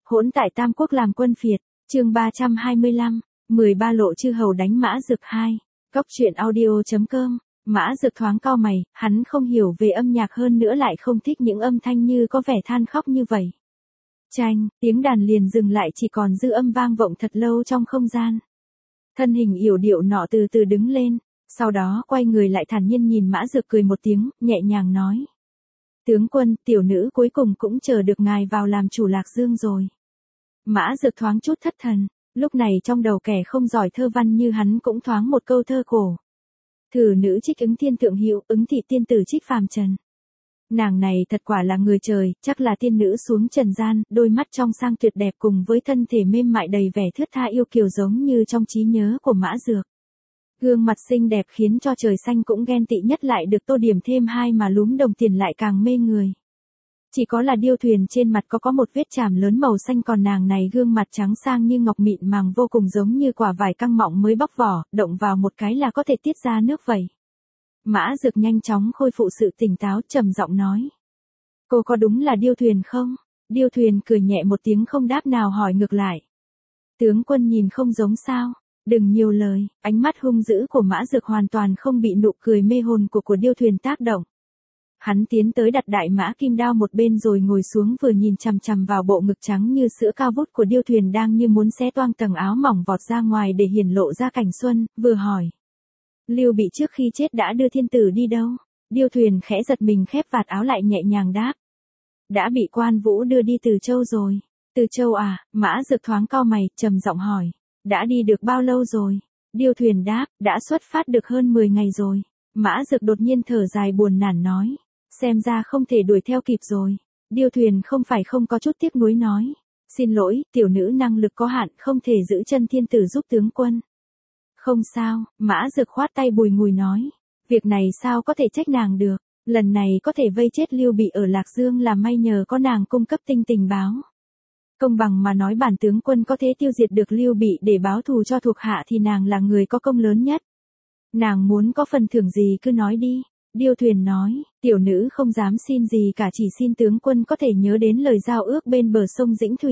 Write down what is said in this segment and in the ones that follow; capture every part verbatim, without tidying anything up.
Hỗn tại Tam Quốc làm quân phiệt, chương ba trăm hai mươi lăm, mười ba lộ chư hầu đánh Mã Dực hai. Cóc truyện audio.com. Mã Dực thoáng cau mày, hắn không hiểu về âm nhạc hơn nữa lại không thích những âm thanh như có vẻ than khóc như vậy. Chanh, tiếng đàn liền dừng lại chỉ còn dư âm vang vọng thật lâu trong không gian. Thân hình yểu điệu nọ từ từ đứng lên, sau đó quay người lại thản nhiên nhìn Mã Dực cười một tiếng, nhẹ nhàng nói. Tướng quân, tiểu nữ cuối cùng cũng chờ được ngài vào làm chủ Lạc Dương rồi. Mã Dực thoáng chút thất thần, lúc này trong đầu kẻ không giỏi thơ văn như hắn cũng thoáng một câu thơ cổ. Thử nữ trích ứng thiên thượng hữu, ứng thị tiên tử trích phàm trần. Nàng này thật quả là người trời, chắc là tiên nữ xuống trần gian, đôi mắt trong sang tuyệt đẹp cùng với thân thể mềm mại đầy vẻ thướt tha yêu kiều giống như trong trí nhớ của Mã Dược. Gương mặt xinh đẹp khiến cho trời xanh cũng ghen tị nhất lại được tô điểm thêm hai mà lúm đồng tiền lại càng mê người. Chỉ có là điêu thuyền trên mặt có có một vết chàm lớn màu xanh còn nàng này gương mặt trắng sang như ngọc mịn màng vô cùng giống như quả vải căng mọng mới bóc vỏ, động vào một cái là có thể tiết ra nước vậy. Mã Dực nhanh chóng khôi phục sự tỉnh táo trầm giọng nói. Cô có đúng là điêu thuyền không? Điêu thuyền cười nhẹ một tiếng không đáp nào hỏi ngược lại. Tướng quân nhìn không giống sao? Đừng nhiều lời, ánh mắt hung dữ của Mã Dực hoàn toàn không bị nụ cười mê hồn của của điêu thuyền tác động. Hắn tiến tới đặt đại mã kim đao một bên rồi ngồi xuống vừa nhìn chằm chằm vào bộ ngực trắng như sữa cao vút của điêu thuyền đang như muốn xé toang tầng áo mỏng vọt ra ngoài để hiển lộ ra cảnh xuân, vừa hỏi. Lưu Bị trước khi chết đã đưa thiên tử đi đâu? Điêu thuyền khẽ giật mình khép vạt áo lại nhẹ nhàng đáp. Đã bị Quan Vũ đưa đi Từ Châu rồi. Từ Châu à? Mã Dực thoáng cau mày, trầm giọng hỏi. Đã đi được bao lâu rồi? Điêu thuyền đáp, đã xuất phát được hơn mười ngày rồi. Mã Dực đột nhiên thở dài buồn nản nói. Xem ra không thể đuổi theo kịp rồi. Điêu thuyền không phải không có chút tiếc nuối nói. Xin lỗi, tiểu nữ năng lực có hạn không thể giữ chân thiên tử giúp tướng quân. Không sao, Mã Dực khoát tay bùi ngùi nói. Việc này sao có thể trách nàng được. Lần này có thể vây chết Lưu Bị ở Lạc Dương là may nhờ có nàng cung cấp tinh tình báo. Công bằng mà nói bản tướng quân có thể tiêu diệt được Lưu Bị để báo thù cho thuộc hạ thì nàng là người có công lớn nhất. Nàng muốn có phần thưởng gì cứ nói đi. Điêu thuyền nói, tiểu nữ không dám xin gì cả chỉ xin tướng quân có thể nhớ đến lời giao ước bên bờ sông Dĩnh Thủy.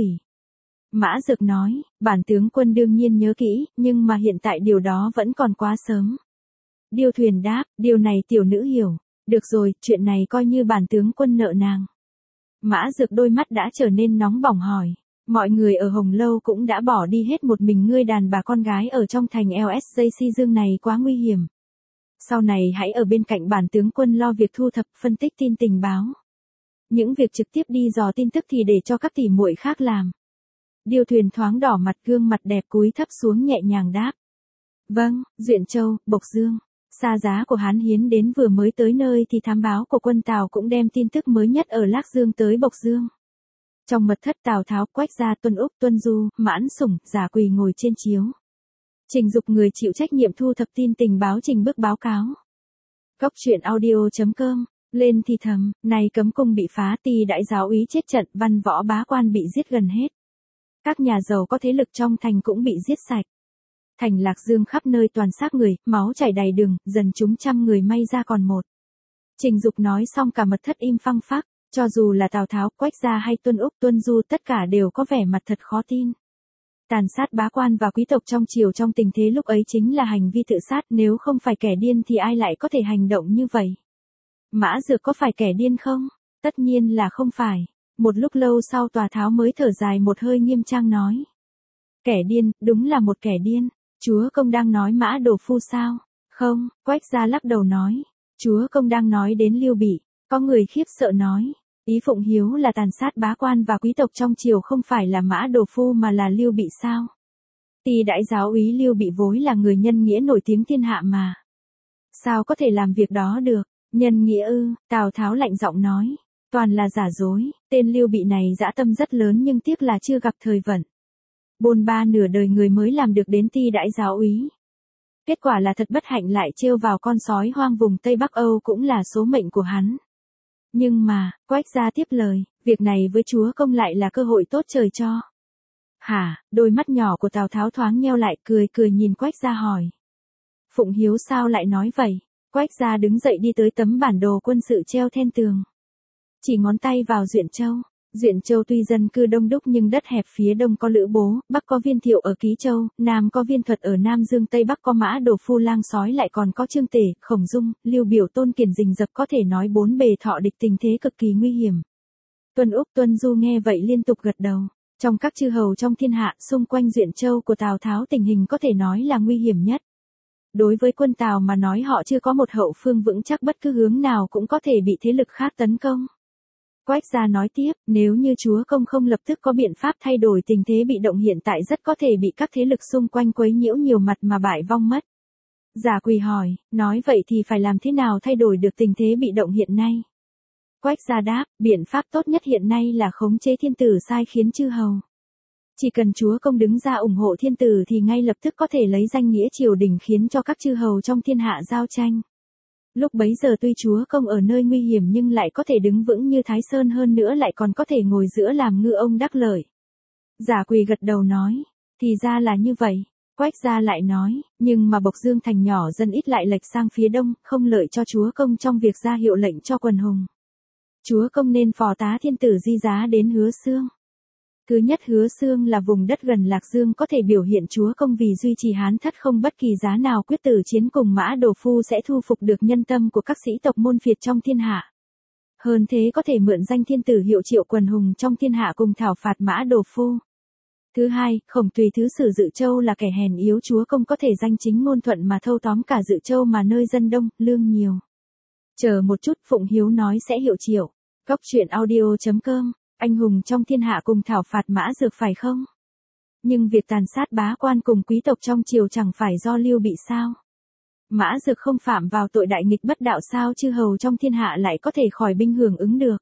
Mã Dực nói, bản tướng quân đương nhiên nhớ kỹ, nhưng mà hiện tại điều đó vẫn còn quá sớm. Điêu thuyền đáp, điều này tiểu nữ hiểu. Được rồi, chuyện này coi như bản tướng quân nợ nàng. Mã Dực đôi mắt đã trở nên nóng bỏng hỏi. Mọi người ở Hồng Lâu cũng đã bỏ đi hết một mình ngươi đàn bà con gái ở trong thành L S J C Dương này quá nguy hiểm. Sau này hãy ở bên cạnh bản tướng quân lo việc thu thập phân tích tin tình báo. Những việc trực tiếp đi dò tin tức thì để cho các tỷ muội khác làm. Điêu thuyền thoáng đỏ mặt gương mặt đẹp cúi thấp xuống nhẹ nhàng đáp. Vâng, Duyện Châu, Bộc Dương. Xa giá của Hán Hiến đến vừa mới tới nơi thì thám báo của quân Tào cũng đem tin tức mới nhất ở Lạc Dương tới Bộc Dương. Trong mật thất Tào Tháo, Quách Gia, Tuân Úc, Tuân Du, Mãn Sủng, Giả Quỳ ngồi trên chiếu. Trình Dục người chịu trách nhiệm thu thập tin tình báo trình bức báo cáo. Cóc truyện audio.com, lên thì thầm, này cấm cung bị phá tỳ đại giáo úy chết trận văn võ bá quan bị giết gần hết. Các nhà giàu có thế lực trong thành cũng bị giết sạch. Thành Lạc Dương khắp nơi toàn xác người, máu chảy đầy đường, dần chúng trăm người may ra còn một. Trình Dục nói xong cả mật thất im phăng phắc, cho dù là Tào Tháo, Quách Gia hay Tuân Úc, Tuân Du tất cả đều có vẻ mặt thật khó tin. Tàn sát bá quan và quý tộc trong triều trong tình thế lúc ấy chính là hành vi tự sát, nếu không phải kẻ điên thì ai lại có thể hành động như vậy. Mã Dực có phải kẻ điên không? Tất nhiên là không phải. Một lúc lâu sau Tào Tháo mới thở dài một hơi nghiêm trang nói. Kẻ điên, đúng là một kẻ điên. Chúa công đang nói Mã Đồ Phu sao? Không, Quách Gia lắc đầu nói. Chúa công đang nói đến Lưu Bị. Có người khiếp sợ nói. Ý Phụng Hiếu là tàn sát bá quan và quý tộc trong triều không phải là Mã Đồ Phu mà là Lưu Bị sao? Tỳ đại giáo úy Lưu Bị vốn là người nhân nghĩa nổi tiếng thiên hạ mà. Sao có thể làm việc đó được? Nhân nghĩa ư? Tào Tháo lạnh giọng nói. Toàn là giả dối, tên Lưu Bị này dã tâm rất lớn nhưng tiếc là chưa gặp thời vận. Bôn ba nửa đời người mới làm được đến tỳ đại giáo úy. Kết quả là thật bất hạnh lại trêu vào con sói hoang vùng Tây Bắc Âu cũng là số mệnh của hắn. Nhưng mà, Quách Gia tiếp lời, việc này với chúa công lại là cơ hội tốt trời cho. Hả, đôi mắt nhỏ của Tào Tháo thoáng nheo lại cười cười nhìn Quách Gia hỏi. Phụng Hiếu sao lại nói vậy? Quách Gia đứng dậy đi tới tấm bản đồ quân sự treo then tường. Chỉ ngón tay vào Duyện Châu. Duyện Châu tuy dân cư đông đúc nhưng đất hẹp, phía đông có Lữ Bố, bắc có Viên Thiệu ở Ký Châu, nam có Viên Thuật ở Nam Dương, tây bắc có Mã Đồ Phu Lang Sói, lại còn có Trương Tể, Khổng Dung, Lưu Biểu, Tôn Kiền rình rập, có thể nói bốn bề thọ địch, tình thế cực kỳ nguy hiểm. Tuân Úc, Tuân Du nghe vậy liên tục gật đầu. Trong các chư hầu trong thiên hạ, xung quanh Duyện Châu của Tào Tháo tình hình có thể nói là nguy hiểm nhất. Đối với quân Tào mà nói, họ chưa có một hậu phương vững chắc, bất cứ hướng nào cũng có thể bị thế lực khác tấn công. Quách gia nói tiếp, nếu như chúa công không lập tức có biện pháp thay đổi tình thế bị động hiện tại, rất có thể bị các thế lực xung quanh quấy nhiễu nhiều mặt mà bại vong mất. Giả Quỳ hỏi, nói vậy thì phải làm thế nào thay đổi được tình thế bị động hiện nay? Quách gia đáp, biện pháp tốt nhất hiện nay là khống chế thiên tử sai khiến chư hầu. Chỉ cần chúa công đứng ra ủng hộ thiên tử thì ngay lập tức có thể lấy danh nghĩa triều đình khiến cho các chư hầu trong thiên hạ giao tranh. Lúc bấy giờ tuy chúa công ở nơi nguy hiểm nhưng lại có thể đứng vững như Thái Sơn, hơn nữa lại còn có thể ngồi giữa làm ngư ông đắc lợi. Giả Quỳ gật đầu nói, thì ra là như vậy. Quách gia lại nói, nhưng mà Bộc Dương thành nhỏ dân ít lại lệch sang phía đông, không lợi cho chúa công trong việc ra hiệu lệnh cho quần hùng. Chúa công nên phò tá thiên tử di giá đến Hứa Xương. Thứ nhất, Hứa Xương là vùng đất gần Lạc Dương, có thể biểu hiện chúa công vì duy trì Hán thất không bất kỳ giá nào quyết tử chiến cùng Mã Đồ Phu sẽ thu phục được nhân tâm của các sĩ tộc môn phiệt trong thiên hạ. Hơn thế, có thể mượn danh thiên tử hiệu triệu quần hùng trong thiên hạ cùng thảo phạt Mã Đồ Phu. Thứ hai, Khổng Tùy thứ sử Dự Châu là kẻ hèn yếu, chúa công có thể danh chính ngôn thuận mà thâu tóm cả Dự Châu, mà nơi dân đông, lương nhiều. Chờ một chút, Phụng Hiếu nói sẽ hiệu triệu. Cóc truyện audio chấm com, anh hùng trong thiên hạ cùng thảo phạt Mã Dược phải không? Nhưng việc tàn sát bá quan cùng quý tộc trong triều chẳng phải do Lưu Bị sao? Mã Dược không phạm vào tội đại nghịch bất đạo sao chư hầu trong thiên hạ lại có thể khỏi binh hưởng ứng được?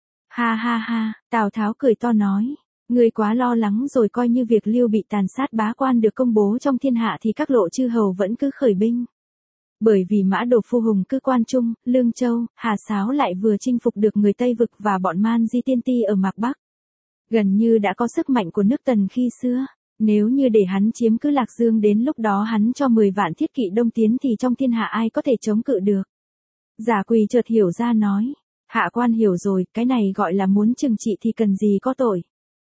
Ha ha ha, Tào Tháo cười to nói, ngươi quá lo lắng rồi, coi như việc Lưu Bị tàn sát bá quan được công bố trong thiên hạ thì các lộ chư hầu vẫn cứ khởi binh. Bởi vì Mã Đồ Phu hùng cứ Quan Trung, Lương Châu, Hà Sáo, lại vừa chinh phục được người Tây Vực và bọn Man Di Tiên Ti ở Mạc Bắc. Gần như đã có sức mạnh của nước Tần khi xưa. Nếu như để hắn chiếm cứ Lạc Dương, đến lúc đó hắn cho mười vạn thiết kỵ đông tiến thì trong thiên hạ ai có thể chống cự được. Giả Quỳ chợt hiểu ra nói, hạ quan hiểu rồi, cái này gọi là muốn trừng trị thì cần gì có tội.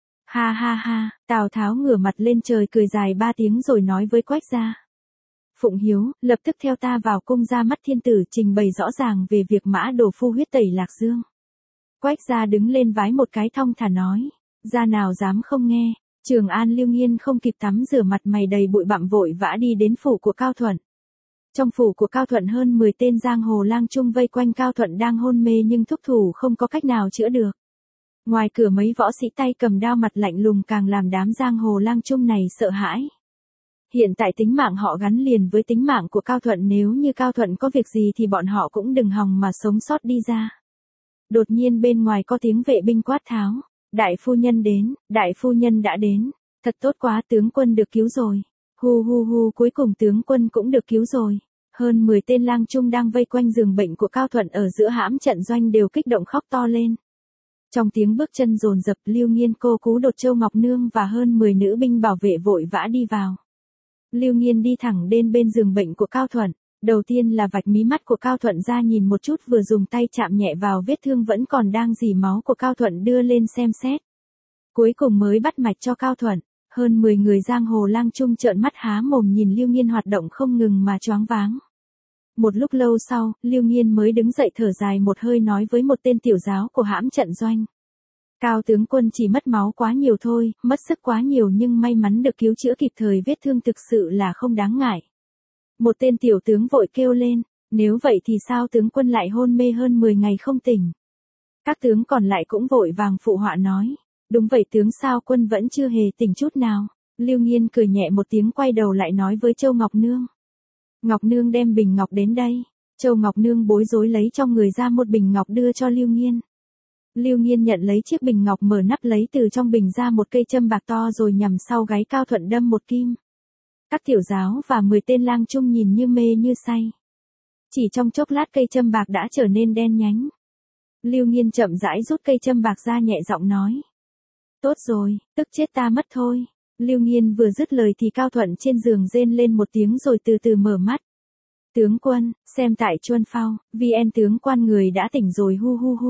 Ha ha ha, Tào Tháo ngửa mặt lên trời cười dài ba tiếng rồi nói với Quách gia. Phụng Hiếu, lập tức theo ta vào cung ra mắt thiên tử, trình bày rõ ràng về việc Mã Đồ Phu huyết tẩy Lạc Dương. Quách gia đứng lên vái một cái thong thả nói, gia nào dám không nghe. Trường An Lưu Nghiên không kịp tắm rửa, mặt mày đầy bụi bặm, vội vã đi đến phủ của Cao Thuận. Trong phủ của Cao Thuận, hơn mười tên giang hồ lang trung vây quanh Cao Thuận đang hôn mê nhưng thúc thủ không có cách nào chữa được. Ngoài cửa mấy võ sĩ tay cầm đao mặt lạnh lùng càng làm đám giang hồ lang trung này sợ hãi. Hiện tại tính mạng họ gắn liền với tính mạng của Cao Thuận, nếu như Cao Thuận có việc gì thì bọn họ cũng đừng hòng mà sống sót đi ra. Đột nhiên bên ngoài có tiếng vệ binh quát tháo, đại phu nhân đến, đại phu nhân đã đến, thật tốt quá, tướng quân được cứu rồi. Hu hu hu, cuối cùng tướng quân cũng được cứu rồi. Hơn mười tên lang trung đang vây quanh giường bệnh của Cao Thuận ở giữa hãm trận doanh đều kích động khóc to lên. Trong tiếng bước chân dồn dập, Lưu Nghiên, Cô Cú Đột, Châu Ngọc Nương và hơn mười nữ binh bảo vệ vội vã đi vào. Lưu Nghiên đi thẳng đến bên giường bệnh của Cao Thuận, đầu tiên là vạch mí mắt của Cao Thuận ra nhìn một chút, vừa dùng tay chạm nhẹ vào vết thương vẫn còn đang rỉ máu của Cao Thuận đưa lên xem xét. Cuối cùng mới bắt mạch cho Cao Thuận. Hơn mười người giang hồ lang trung trợn mắt há mồm nhìn Lưu Nghiên hoạt động không ngừng mà choáng váng. Một lúc lâu sau, Lưu Nghiên mới đứng dậy thở dài một hơi nói với một tên tiểu giáo của hãm trận doanh. Cao tướng quân chỉ mất máu quá nhiều thôi, mất sức quá nhiều, nhưng may mắn được cứu chữa kịp thời, vết thương thực sự là không đáng ngại. Một tên tiểu tướng vội kêu lên, nếu vậy thì sao tướng quân lại hôn mê hơn mười ngày không tỉnh? Các tướng còn lại cũng vội vàng phụ họa nói, đúng vậy tướng, sao quân vẫn chưa hề tỉnh chút nào. Lưu Nghiên cười nhẹ một tiếng, quay đầu lại nói với Châu Ngọc Nương. Ngọc Nương đem bình ngọc đến đây. Châu Ngọc Nương bối rối lấy trong người ra một bình ngọc đưa cho Lưu Nghiên. Lưu Nghiên nhận lấy chiếc bình ngọc, mở nắp lấy từ trong bình ra một cây châm bạc to rồi nhằm sau gáy Cao Thuận đâm một kim. Các tiểu giáo và mười tên lang trung nhìn như mê như say. Chỉ trong chốc lát cây châm bạc đã trở nên đen nhánh. Lưu Nghiên chậm rãi rút cây châm bạc ra, nhẹ giọng nói. Tốt rồi, tức chết ta mất thôi. Lưu Nghiên vừa dứt lời thì Cao Thuận trên giường rên lên một tiếng rồi từ từ mở mắt. Tướng quân, xem tại Chuân Phao, vê en tướng quan người đã tỉnh rồi, hu hu hu.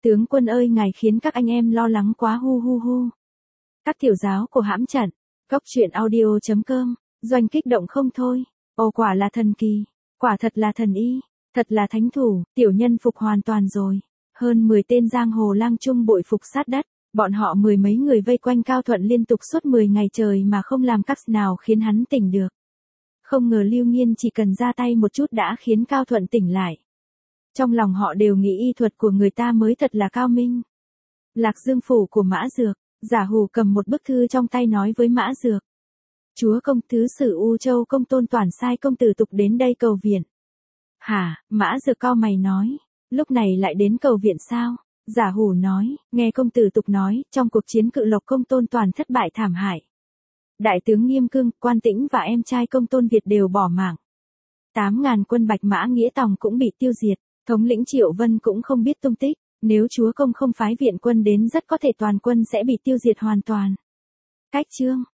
Tướng quân ơi, ngài khiến các anh em lo lắng quá hu hu hu. Các tiểu giáo của hãm trận. Cốc truyện audio chấm com. Doanh kích động không thôi. Ồ, quả là thần kỳ. Quả thật là thần y. Thật là thánh thủ. Tiểu nhân phục hoàn toàn rồi. Hơn mười tên giang hồ lang trung bội phục sát đất. Bọn họ mười mấy người vây quanh Cao Thuận liên tục suốt mười ngày trời mà không làm cách nào khiến hắn tỉnh được. Không ngờ Lưu Nghiên chỉ cần ra tay một chút đã khiến Cao Thuận tỉnh lại. Trong lòng họ đều nghĩ y thuật của người ta mới thật là cao minh. Lạc Dương phủ của Mã Dược. Giả Hủ cầm một bức thư trong tay nói với Mã Dược. Chúa công thứ sử U Châu Công Tôn Toản sai công tử Tục đến đây cầu viện. Hả? Mã Dược cau mày nói. Lúc này lại đến cầu viện sao? Giả Hủ nói, nghe công tử Tục nói, trong cuộc chiến Cự Lộc Công Tôn Toàn thất bại thảm hại. Đại tướng Nghiêm Cương, Quan Tĩnh và em trai Công Tôn Việt đều bỏ mạng. Tám ngàn quân Bạch Mã Nghĩa Tòng cũng bị tiêu diệt, thống lĩnh Triệu Vân cũng không biết tung tích, nếu chúa công không phái viện quân đến rất có thể toàn quân sẽ bị tiêu diệt hoàn toàn. Cách chương